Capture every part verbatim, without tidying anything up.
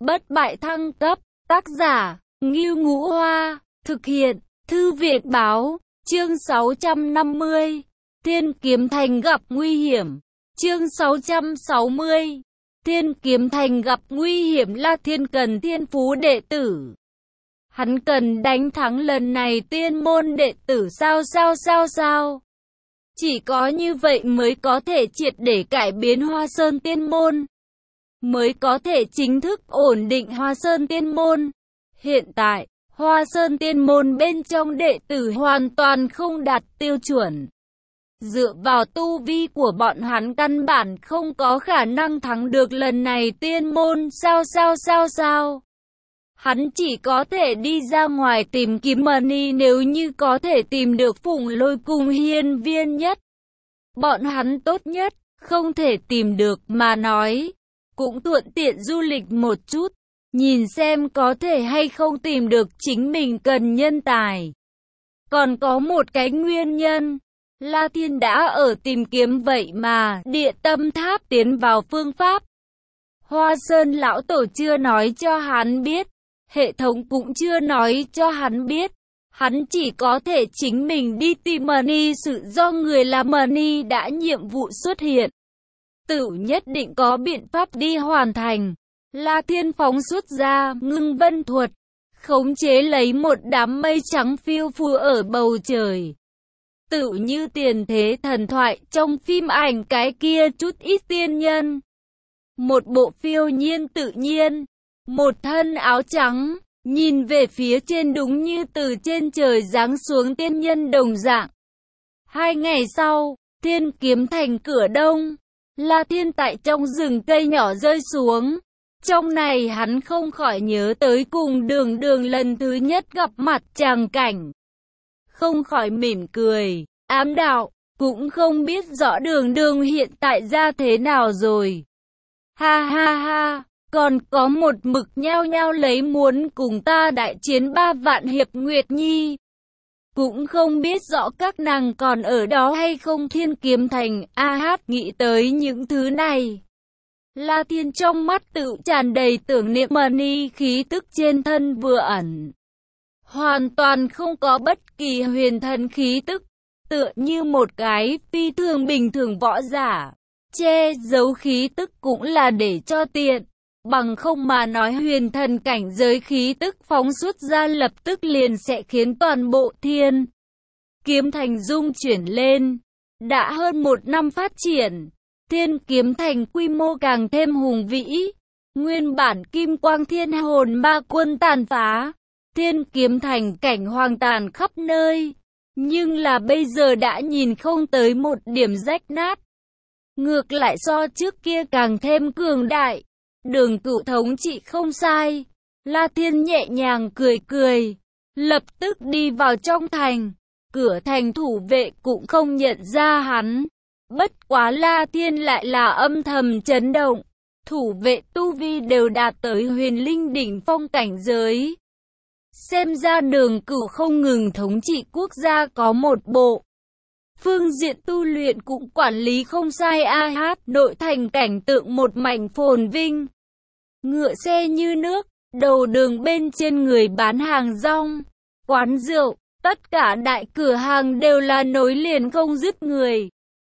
Bất bại thăng cấp, tác giả, Ngưu Ngũ Hoa, thực hiện, Thư viện Báo, chương sáu trăm năm mươi, Thiên Kiếm Thành gặp nguy hiểm, chương sáu trăm sáu mươi, Thiên Kiếm Thành gặp nguy hiểm. La Thiên cần thiên phú đệ tử. Hắn cần đánh thắng lần này tiên môn đệ tử sao sao sao sao. Chỉ có như vậy mới có thể triệt để cải biến Hoa Sơn Tiên Môn, mới có thể chính thức ổn định Hoa Sơn Tiên Môn. Hiện tại, Hoa Sơn Tiên Môn bên trong đệ tử hoàn toàn không đạt tiêu chuẩn. Dựa vào tu vi của bọn hắn căn bản không có khả năng thắng được lần này tiên môn sao sao sao sao. Hắn chỉ có thể đi ra ngoài tìm kiếm money, nếu như có thể tìm được Phùng Lôi cùng Hiên Viên Nhất. Bọn hắn tốt nhất, không thể tìm được mà nói, cũng thuận tiện du lịch một chút, nhìn xem có thể hay không tìm được chính mình cần nhân tài. Còn có một cái nguyên nhân, La Thiên đã ở tìm kiếm vậy mà Địa Tâm Tháp tiến vào phương pháp. Hoa Sơn lão tổ chưa nói cho hắn biết, hệ thống cũng chưa nói cho hắn biết, hắn chỉ có thể chính mình đi tìm money. Sự do người làm money đã nhiệm vụ xuất hiện, tự nhất định có biện pháp đi hoàn thành. La Thiên phóng xuất ra ngưng vân thuật, khống chế lấy một đám mây trắng phiêu phù ở bầu trời. Tự như tiền thế thần thoại trong phim ảnh cái kia chút ít tiên nhân. Một bộ phiêu nhiên tự nhiên, một thân áo trắng, nhìn về phía trên đúng như từ trên trời giáng xuống tiên nhân đồng dạng. Hai ngày sau, Thiên Kiếm Thành cửa đông, La Thiên tại trong rừng cây nhỏ rơi xuống. Trong này hắn không khỏi nhớ tới cùng Đường Đường lần thứ nhất gặp mặt tràng cảnh. Không khỏi mỉm cười, ám đạo, cũng không biết rõ Đường Đường hiện tại ra thế nào rồi. Ha ha ha, còn có một mực nhao nhao lấy muốn cùng ta đại chiến ba vạn hiệp Nguyệt Nhi. Cũng không biết rõ các nàng còn ở đó hay không. Thiên Kiếm Thành, a hát nghĩ tới những thứ này. La Thiên trong mắt tự tràn đầy tưởng niệm money, khí tức trên thân vừa ẩn, hoàn toàn không có bất kỳ huyền thần khí tức, tựa như một cái phi thường bình thường võ giả. Che giấu khí tức cũng là để cho tiện, bằng không mà nói huyền thần cảnh giới khí tức phóng xuất ra lập tức liền sẽ khiến toàn bộ Thiên Kiếm Thành rung chuyển lên. Đã hơn một năm phát triển, Thiên Kiếm Thành quy mô càng thêm hùng vĩ. Nguyên bản Kim Quang Thiên Hồn Ma Quân tàn phá, Thiên Kiếm Thành cảnh hoang tàn khắp nơi, nhưng là bây giờ đã nhìn không tới một điểm rách nát. Ngược lại so trước kia càng thêm cường đại. Đường Cửu thống trị không sai. La Thiên nhẹ nhàng cười cười, lập tức đi vào trong thành. Cửa thành thủ vệ cũng không nhận ra hắn. Bất quá La Thiên lại là âm thầm chấn động. Thủ vệ tu vi đều đạt tới huyền linh đỉnh phong cảnh giới. Xem ra Đường Cửu không ngừng thống trị quốc gia có một bộ phương diện tu luyện cũng quản lý không sai. A hát nội thành cảnh tượng một mảnh phồn vinh, ngựa xe như nước, đầu đường bên trên người bán hàng rong, quán rượu, tất cả đại cửa hàng đều là nối liền không dứt người.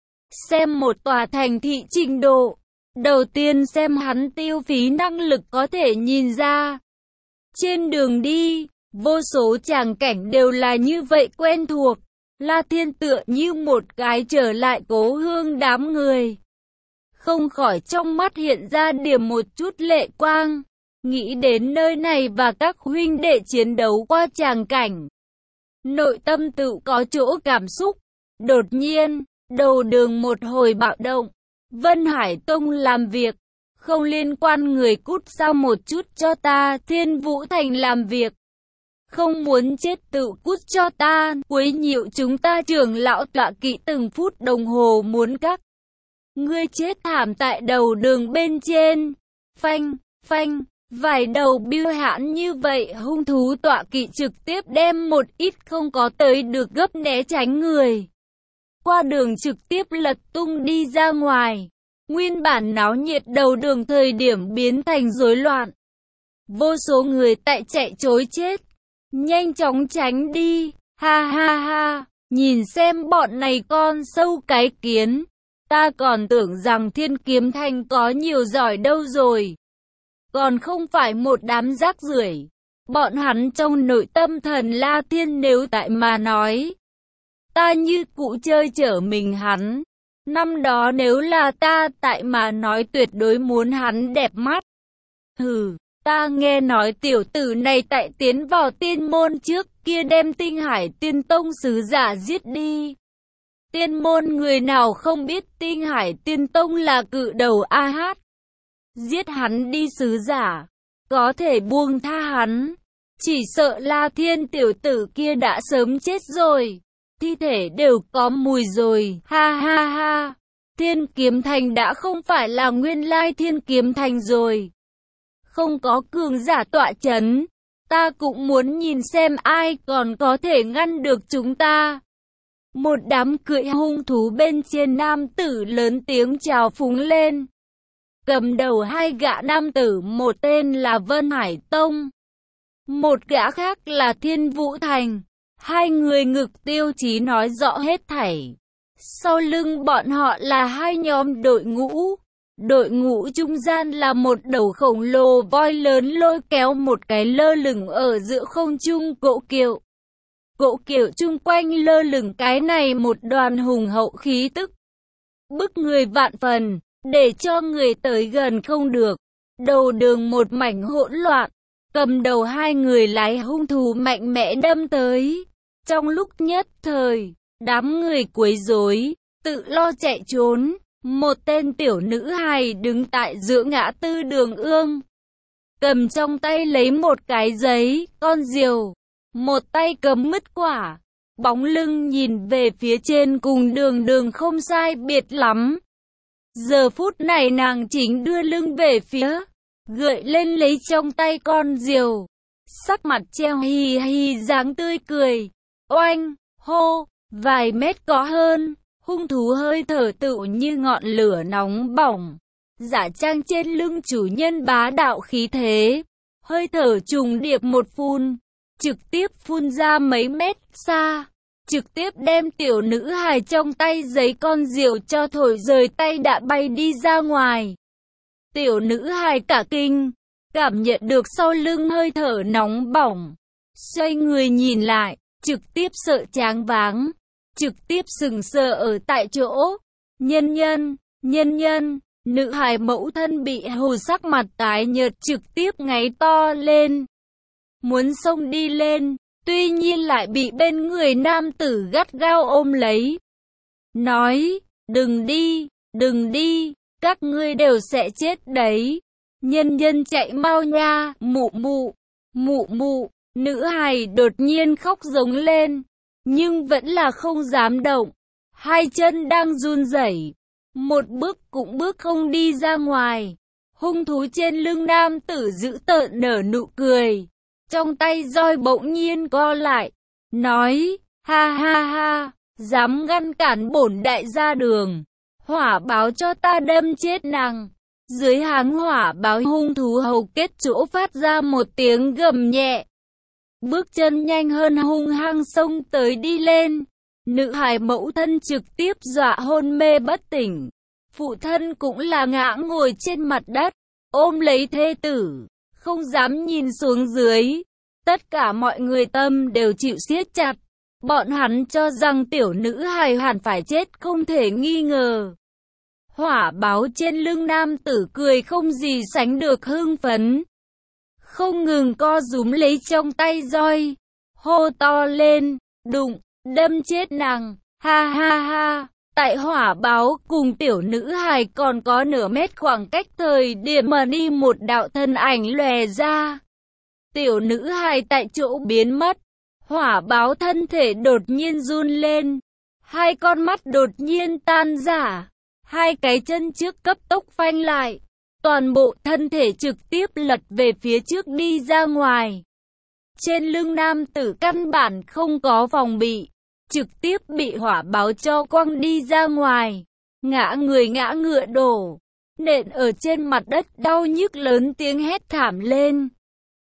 Xem một tòa thành thị trình độ, đầu tiên xem hắn tiêu phí năng lực có thể nhìn ra. Trên đường đi, vô số tràng cảnh đều là như vậy quen thuộc. La Thiên tựa như một cái trở lại cố hương đám người, không khỏi trong mắt hiện ra điểm một chút lệ quang, nghĩ đến nơi này và các huynh đệ chiến đấu qua tràng cảnh. Nội tâm tự có chỗ cảm xúc. Đột nhiên, đầu đường một hồi bạo động. Vân Hải Tông làm việc, không liên quan người cút sau một chút cho ta. Thiên Vũ Thành làm việc, không muốn chết tự cút cho ta. Quấy nhiễu chúng ta trưởng lão tọa kỵ từng phút đồng hồ muốn các ngươi chết thảm tại đầu đường bên trên. Phanh, phanh, vài đầu biêu hãn như vậy hung thú tọa kỵ trực tiếp đem một ít không có tới được gấp né tránh người qua đường trực tiếp lật tung đi ra ngoài. Nguyên bản náo nhiệt đầu đường thời điểm biến thành rối loạn. Vô số người tại chạy trối chết. Nhanh chóng tránh đi. Ha ha ha. Nhìn xem bọn này con sâu cái kiến. Ta còn tưởng rằng Thiên Kiếm Thành có nhiều giỏi đâu rồi. Còn không phải một đám rác rưởi. Bọn hắn trong nội tâm Thần La Thiên nếu tại mà nói. Ta như cụ chơi chở mình hắn. Năm đó nếu là ta tại mà nói tuyệt đối muốn hắn đẹp mắt. Hừ, ta nghe nói tiểu tử này tại tiến vào tiên môn trước kia đem Tinh Hải Tiên Tông sứ giả giết đi. Tiên môn người nào không biết Tinh Hải Tiên Tông là cự đầu a hát. Giết hắn đi sứ giả, có thể buông tha hắn. Chỉ sợ La Thiên tiểu tử kia đã sớm chết rồi. Thi thể đều có mùi rồi, ha ha ha. Thiên Kiếm Thành đã không phải là nguyên lai Thiên Kiếm Thành rồi. Không có cường giả tọa chấn. Ta cũng muốn nhìn xem ai còn có thể ngăn được chúng ta. Một đám cưỡi hung thú bên trên nam tử lớn tiếng chào phúng lên. Cầm đầu hai gã nam tử, một tên là Vân Hải Tông, một gã khác là Thiên Vũ Thành. Hai người ngực tiêu chí nói rõ hết thảy. Sau lưng bọn họ là hai nhóm đội ngũ. Đội ngũ trung gian là một đầu khổng lồ voi lớn lôi kéo một cái lơ lửng ở giữa không trung cỗ kiệu. Cỗ kiệu chung quanh lơ lửng cái này một đoàn hùng hậu khí tức. Bức người vạn phần, để cho người tới gần không được. Đầu đường một mảnh hỗn loạn. Cầm đầu hai người lái hung thú mạnh mẽ đâm tới. Trong lúc nhất thời, đám người quấy rối, tự lo chạy trốn. Một tên tiểu nữ hài đứng tại giữa ngã tư đường ương. Cầm trong tay lấy một cái giấy, con diều. Một tay cầm mứt quả. Bóng lưng nhìn về phía trên cùng đường đường không sai biệt lắm. Giờ phút này nàng chính đưa lưng về phía. Gợi lên lấy trong tay con diều. Sắc mặt treo hì hì dáng tươi cười. Oanh, hô, vài mét có hơn. Hung thú hơi thở tựu như ngọn lửa nóng bỏng. Giả trang trên lưng chủ nhân bá đạo khí thế. Hơi thở trùng điệp một phun. Trực tiếp phun ra mấy mét xa. Trực tiếp đem tiểu nữ hài trong tay giấy con diều cho thổi rời tay đã bay đi ra ngoài. Tiểu nữ hài cả kinh. Cảm nhận được sau lưng hơi thở nóng bỏng. Xoay người nhìn lại. Trực tiếp sợ choáng váng. Trực tiếp sừng sờ ở tại chỗ. Nhân nhân, nhân nhân, nữ hài mẫu thân bị hù sắc mặt tái nhợt trực tiếp ngáy to lên. Muốn xông đi lên, tuy nhiên lại bị bên người nam tử gắt gao ôm lấy. Nói, đừng đi, đừng đi, các ngươi đều sẽ chết đấy. Nhân nhân chạy mau nha, mụ mụ, mụ mụ, nữ hài đột nhiên khóc giống lên. Nhưng vẫn là không dám động. Hai chân đang run rẩy. Một bước cũng bước không đi ra ngoài. Hung thú trên lưng nam tử dữ tợn nở nụ cười. Trong tay roi bỗng nhiên co lại. Nói, ha ha ha, dám ngăn cản bổn đại gia đường. Hỏa báo cho ta đâm chết nàng. Dưới háng hỏa báo hung thú hầu kết chỗ phát ra một tiếng gầm nhẹ. Bước chân nhanh hơn hung hăng xông tới đi lên. Nữ hài mẫu thân trực tiếp dọa hôn mê bất tỉnh. Phụ thân cũng là ngã ngồi trên mặt đất, ôm lấy thê tử, không dám nhìn xuống dưới. Tất cả mọi người tâm đều chịu siết chặt. Bọn hắn cho rằng tiểu nữ hài hẳn phải chết không thể nghi ngờ. Hỏa báo trên lưng nam tử cười không gì sánh được hưng phấn. Không ngừng co rúm lấy trong tay roi. Hô to lên, đụng, đâm chết nàng, ha ha ha. Tại hỏa báo cùng tiểu nữ hài còn có nửa mét khoảng cách thời điểm mà đi một đạo thân ảnh lòe ra. Tiểu nữ hài tại chỗ biến mất. Hỏa báo thân thể đột nhiên run lên. Hai con mắt đột nhiên tan rã. Hai cái chân trước cấp tốc phanh lại. Toàn bộ thân thể trực tiếp lật về phía trước đi ra ngoài. Trên lưng nam tử căn bản không có phòng bị. Trực tiếp bị hỏa báo cho quăng đi ra ngoài. Ngã người ngã ngựa đổ. Nện ở trên mặt đất đau nhức lớn tiếng hét thảm lên.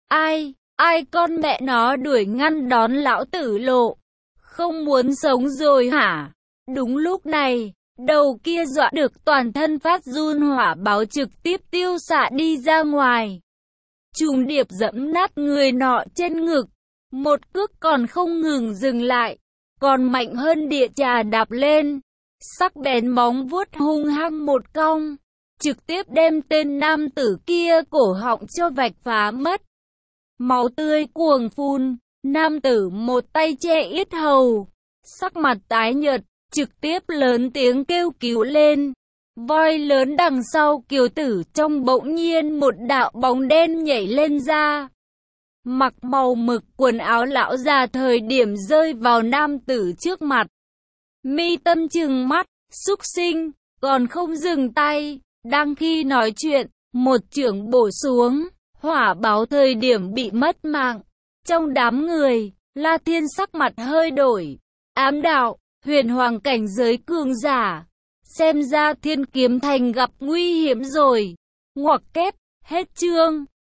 Ai, ai con mẹ nó đuổi ngăn đón lão tử lộ. Không muốn sống rồi hả? Đúng lúc này, đầu kia dọa được toàn thân phát run hỏa báo trực tiếp tiêu xạ đi ra ngoài. Trùng điệp dẫm nát người nọ trên ngực. Một cước còn không ngừng dừng lại. Còn mạnh hơn địa trà đạp lên. Sắc bén móng vuốt hung hăng một cong. Trực tiếp đem tên nam tử kia cổ họng cho vạch phá mất. Máu tươi cuồng phun. Nam tử một tay che yết hầu. Sắc mặt tái nhợt. Trực tiếp lớn tiếng kêu cứu lên. Voi lớn đằng sau kiều tử trong bỗng nhiên một đạo bóng đen nhảy lên ra. Mặc màu mực quần áo lão già thời điểm rơi vào nam tử trước mặt. Mi Tâm trừng mắt, súc sinh, còn không dừng tay. Đang khi nói chuyện, một chưởng bổ xuống, hỏa báo thời điểm bị mất mạng. Trong đám người, La Thiên sắc mặt hơi đổi. Ám đạo, huyền hoàng cảnh giới cường giả. Xem ra Thiên Kiếm Thành gặp nguy hiểm rồi. Ngoặc kép, hết chương.